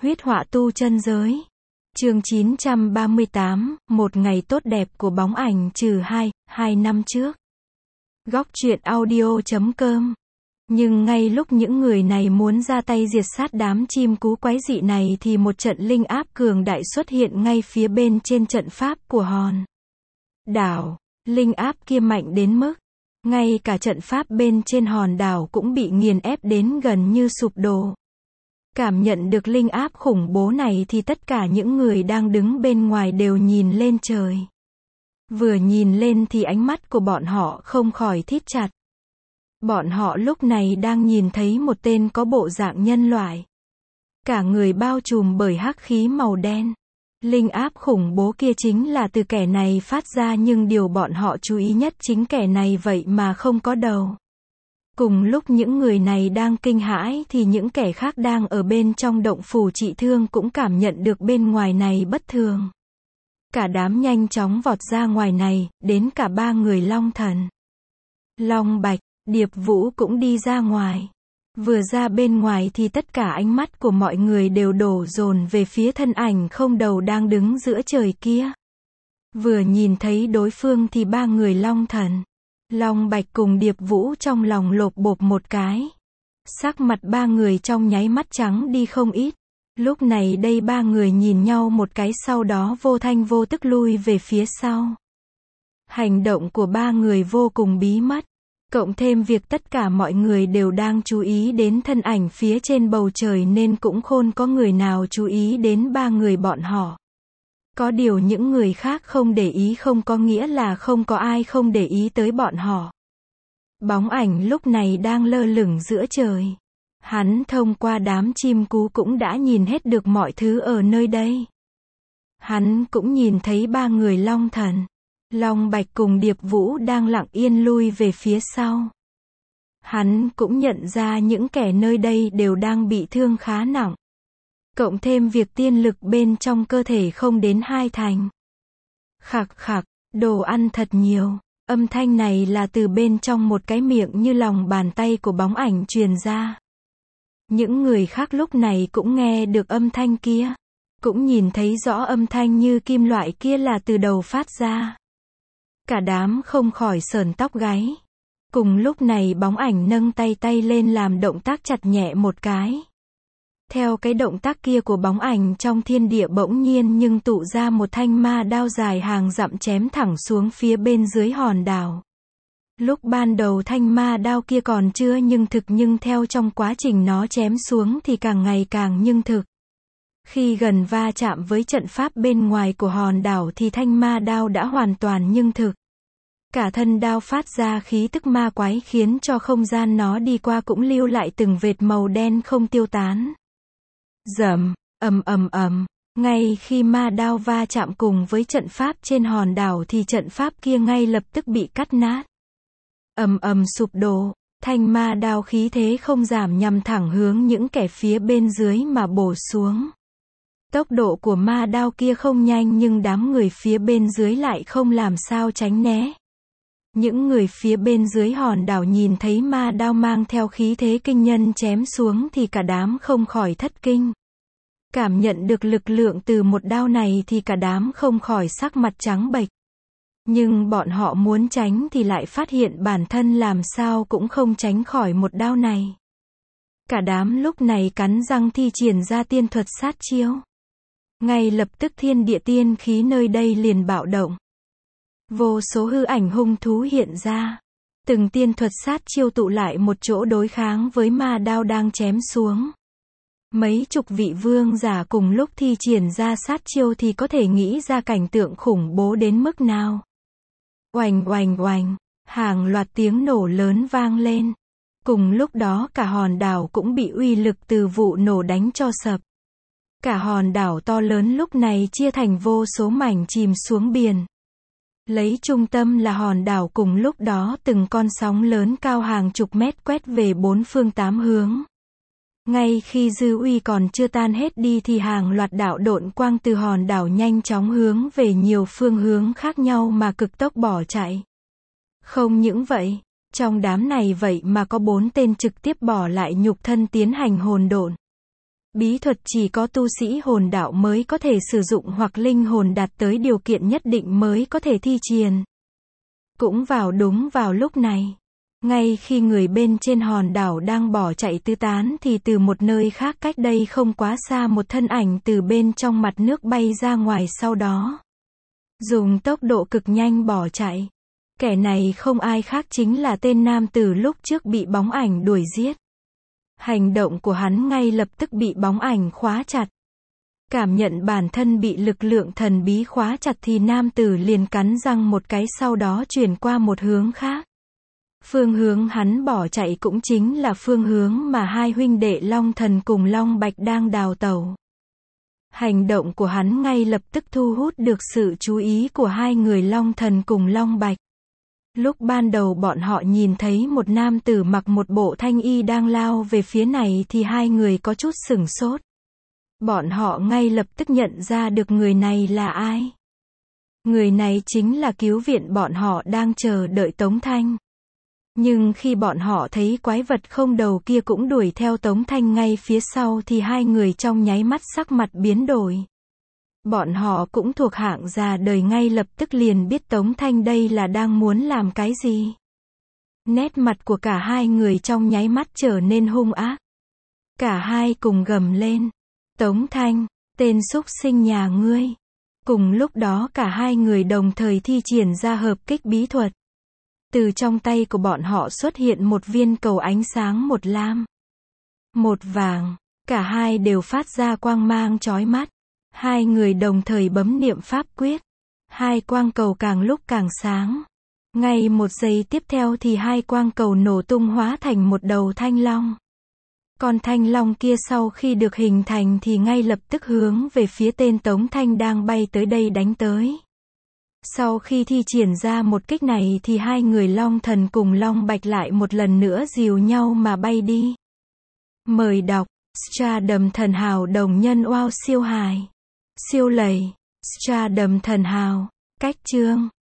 Huyết họa tu chân giới. Chương 938, một ngày tốt đẹp của bóng ảnh -2, 2 năm trước. Góc truyện audio.com. Nhưng ngay lúc những người này muốn ra tay diệt sát đám chim cú quái dị này thì một trận linh áp cường đại xuất hiện ngay phía bên trên trận pháp của hòn đảo. Linh áp kia mạnh đến mức ngay cả trận pháp bên trên hòn đảo cũng bị nghiền ép đến gần như sụp đổ. Cảm nhận được linh áp khủng bố này thì tất cả những người đang đứng bên ngoài đều nhìn lên trời. Vừa nhìn lên thì ánh mắt của bọn họ không khỏi thít chặt. Bọn họ lúc này đang nhìn thấy một tên có bộ dạng nhân loại. Cả người bao trùm bởi hắc khí màu đen. Linh áp khủng bố kia chính là từ kẻ này phát ra, nhưng điều bọn họ chú ý nhất chính kẻ này vậy mà không có đầu. Cùng lúc những người này đang kinh hãi thì những kẻ khác đang ở bên trong động phủ trị thương cũng cảm nhận được bên ngoài này bất thường. Cả đám nhanh chóng vọt ra ngoài này, đến cả 3 người Long Thần, Long Bạch, Điệp Vũ cũng đi ra ngoài. Vừa ra bên ngoài thì tất cả ánh mắt của mọi người đều đổ dồn về phía thân ảnh không đầu đang đứng giữa trời kia. Vừa nhìn thấy đối phương thì 3 người Long Thần, Long Bạch cùng Điệp Vũ trong lòng lột bột một cái. Sắc mặt 3 người trong nháy mắt trắng đi không ít. Lúc này đây 3 người nhìn nhau một cái, sau đó vô thanh vô tức lui về phía sau. Hành động của 3 người vô cùng bí mật. Cộng thêm việc tất cả mọi người đều đang chú ý đến thân ảnh phía trên bầu trời nên cũng không có người nào chú ý đến 3 người bọn họ. Có điều những người khác không để ý không có nghĩa là không có ai không để ý tới bọn họ. Bóng ảnh lúc này đang lơ lửng giữa trời. Hắn thông qua đám chim cú cũng đã nhìn hết được mọi thứ ở nơi đây. Hắn cũng nhìn thấy 3 người Long Thần, Long Bạch cùng Điệp Vũ đang lặng yên lui về phía sau. Hắn cũng nhận ra những kẻ nơi đây đều đang bị thương khá nặng. Cộng thêm việc tiên lực bên trong cơ thể không đến 2 thành. Khạc khạc, đồ ăn thật nhiều. Âm thanh này là từ bên trong một cái miệng như lòng bàn tay của bóng ảnh truyền ra. Những người khác lúc này cũng nghe được âm thanh kia. Cũng nhìn thấy rõ âm thanh như kim loại kia là từ đầu phát ra. Cả đám không khỏi sởn tóc gáy. Cùng lúc này bóng ảnh nâng tay lên làm động tác chặt nhẹ một cái. Theo cái động tác kia của bóng ảnh, trong thiên địa bỗng nhiên nhưng tụ ra một thanh ma đao dài hàng dặm chém thẳng xuống phía bên dưới hòn đảo. Lúc ban đầu thanh ma đao kia còn chưa nhưng thực, nhưng theo trong quá trình nó chém xuống thì càng ngày càng nhưng thực. Khi gần va chạm với trận pháp bên ngoài của hòn đảo thì thanh ma đao đã hoàn toàn nhưng thực. Cả thân đao phát ra khí tức ma quái khiến cho không gian nó đi qua cũng lưu lại từng vệt màu đen không tiêu tán. Rầm, ầm. Ngay khi ma đao va chạm cùng với trận pháp trên hòn đảo thì trận pháp kia ngay lập tức bị cắt nát. Ầm sụp đổ, thanh ma đao khí thế không giảm nhằm thẳng hướng những kẻ phía bên dưới mà bổ xuống. Tốc độ của ma đao kia không nhanh nhưng đám người phía bên dưới lại không làm sao tránh né. Những người phía bên dưới hòn đảo nhìn thấy ma đao mang theo khí thế kinh nhân chém xuống thì cả đám không khỏi thất kinh. Cảm nhận được lực lượng từ một đao này thì cả đám không khỏi sắc mặt trắng bệch. Nhưng bọn họ muốn tránh thì lại phát hiện bản thân làm sao cũng không tránh khỏi một đao này. Cả đám lúc này cắn răng thi triển ra tiên thuật sát chiêu. Ngay lập tức thiên địa tiên khí nơi đây liền bạo động. Vô số hư ảnh hung thú hiện ra. Từng tiên thuật sát chiêu tụ lại một chỗ đối kháng với ma đao đang chém xuống. Mấy chục vị vương giả cùng lúc thi triển ra sát chiêu thì có thể nghĩ ra cảnh tượng khủng bố đến mức nào. Oành, hàng loạt tiếng nổ lớn vang lên. Cùng lúc đó cả hòn đảo cũng bị uy lực từ vụ nổ đánh cho sập. Cả hòn đảo to lớn lúc này chia thành vô số mảnh chìm xuống biển. Lấy trung tâm là hòn đảo, cùng lúc đó từng con sóng lớn cao hàng chục mét quét về 4 phương 8 hướng. Ngay khi dư uy còn chưa tan hết đi thì hàng loạt đạo độn quang từ hòn đảo nhanh chóng hướng về nhiều phương hướng khác nhau mà cực tốc bỏ chạy. Không những vậy, trong đám này vậy mà có 4 tên trực tiếp bỏ lại nhục thân tiến hành hồn độn. Bí thuật chỉ có tu sĩ hồn đạo mới có thể sử dụng hoặc linh hồn đạt tới điều kiện nhất định mới có thể thi triển. Cũng đúng vào lúc này, ngay khi người bên trên hòn đảo đang bỏ chạy tứ tán thì từ một nơi khác cách đây không quá xa một thân ảnh từ bên trong mặt nước bay ra ngoài, sau đó dùng tốc độ cực nhanh bỏ chạy. Kẻ này không ai khác chính là tên nam tử lúc trước bị bóng ảnh đuổi giết. Hành động của hắn ngay lập tức bị bóng ảnh khóa chặt. Cảm nhận bản thân bị lực lượng thần bí khóa chặt thì nam tử liền cắn răng một cái, sau đó chuyển qua một hướng khác. Phương hướng hắn bỏ chạy cũng chính là phương hướng mà hai huynh đệ Long Thần cùng Long Bạch đang đào tẩu. Hành động của hắn ngay lập tức thu hút được sự chú ý của hai người Long Thần cùng Long Bạch. Lúc ban đầu bọn họ nhìn thấy một nam tử mặc một bộ thanh y đang lao về phía này thì hai người có chút sửng sốt. Bọn họ ngay lập tức nhận ra được người này là ai. Người này chính là cứu viện bọn họ đang chờ đợi Tống Thanh. Nhưng khi bọn họ thấy quái vật không đầu kia cũng đuổi theo Tống Thanh ngay phía sau thì hai người trong nháy mắt sắc mặt biến đổi. Bọn họ cũng thuộc hạng già đời, ngay lập tức liền biết Tống Thanh đây là đang muốn làm cái gì. Nét mặt của cả hai người trong nháy mắt trở nên hung ác. Cả hai cùng gầm lên. Tống Thanh, tên súc sinh nhà ngươi. Cùng lúc đó cả hai người đồng thời thi triển ra hợp kích bí thuật. Từ trong tay của bọn họ xuất hiện một viên cầu ánh sáng, một lam, một vàng. Cả hai đều phát ra quang mang chói mắt. Hai người đồng thời bấm niệm pháp quyết. Hai quang cầu càng lúc càng sáng. Ngay một giây tiếp theo thì hai quang cầu nổ tung hóa thành một đầu thanh long. Con thanh long kia sau khi được hình thành thì ngay lập tức hướng về phía tên Tống Thanh đang bay tới đây đánh tới. Sau khi thi triển ra một kích này thì hai người Long Thần cùng Long Bạch lại một lần nữa dìu nhau mà bay đi. Mời đọc Stardom Thần Hào đồng nhân wow siêu hài. Siêu lầy. Stardom Thần Hào. Cách chương